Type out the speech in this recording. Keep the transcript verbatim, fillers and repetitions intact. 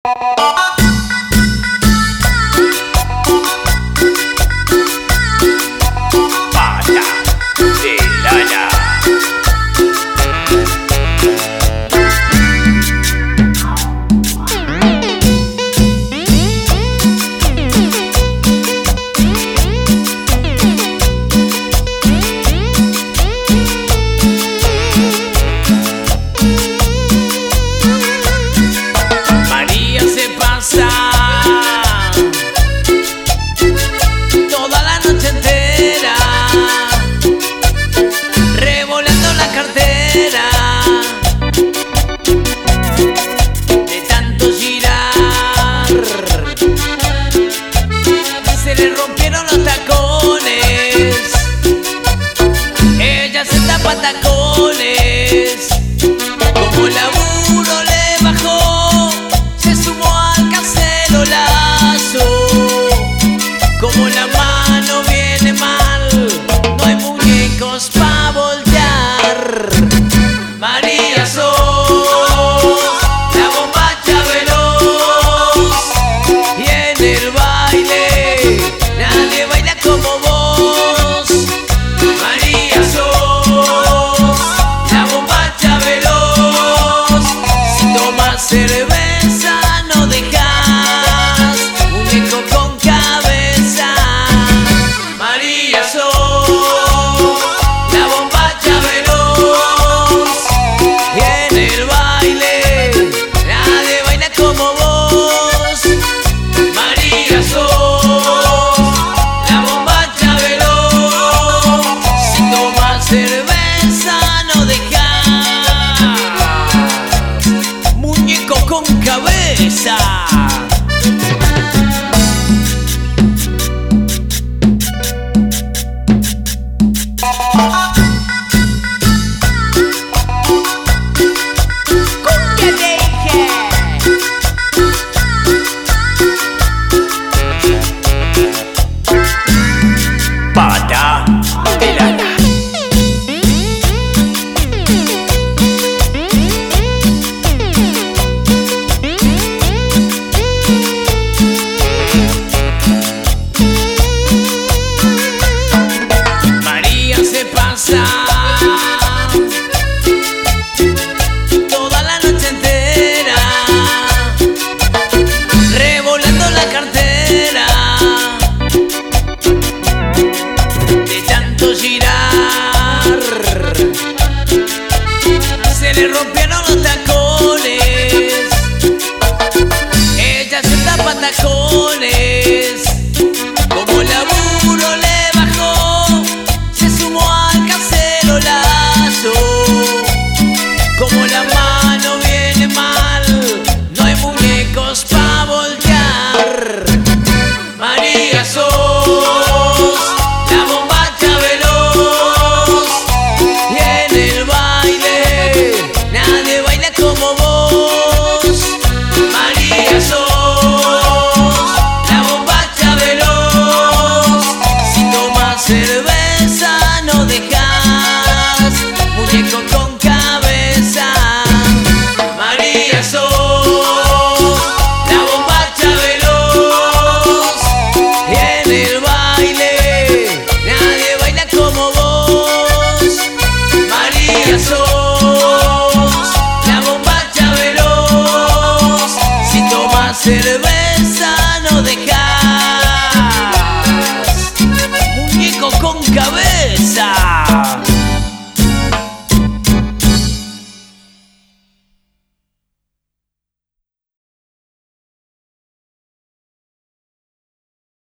Patacones, como laburo le bajó, se sumó al cacerolazo. Como la mano viene mal, no hay muñecos pa' voltear. María sos la bombacha veloz, y en el baile nadie baila como vos. María sos cerveza, no dejas muñeco con cabeza. María sos la bombacha veloz, y en el baile nadie baila como vos. María sos la bombacha veloz, si tomas cerveza no dejas con cabeza. Cumbia de Ige. Pata de lana. Toda la noche entera revolando la cartera, de tanto girar se le rompieron los tacones. Ella se tapa tacones, como laburo le bajó, se sumó al cacerolazo. Como la mano viene mal, no hay muñecos pa' voltear. María sos la bombacha veloz, y en el baile nadie baila como vos. María sos la bombacha veloz, si tomas cerveza no dejas muñeco con cabeza. María sos la bombacha veloz, y en el baile nadie baila como vos. María sos la bombacha veloz, si tomas cerveza no dejas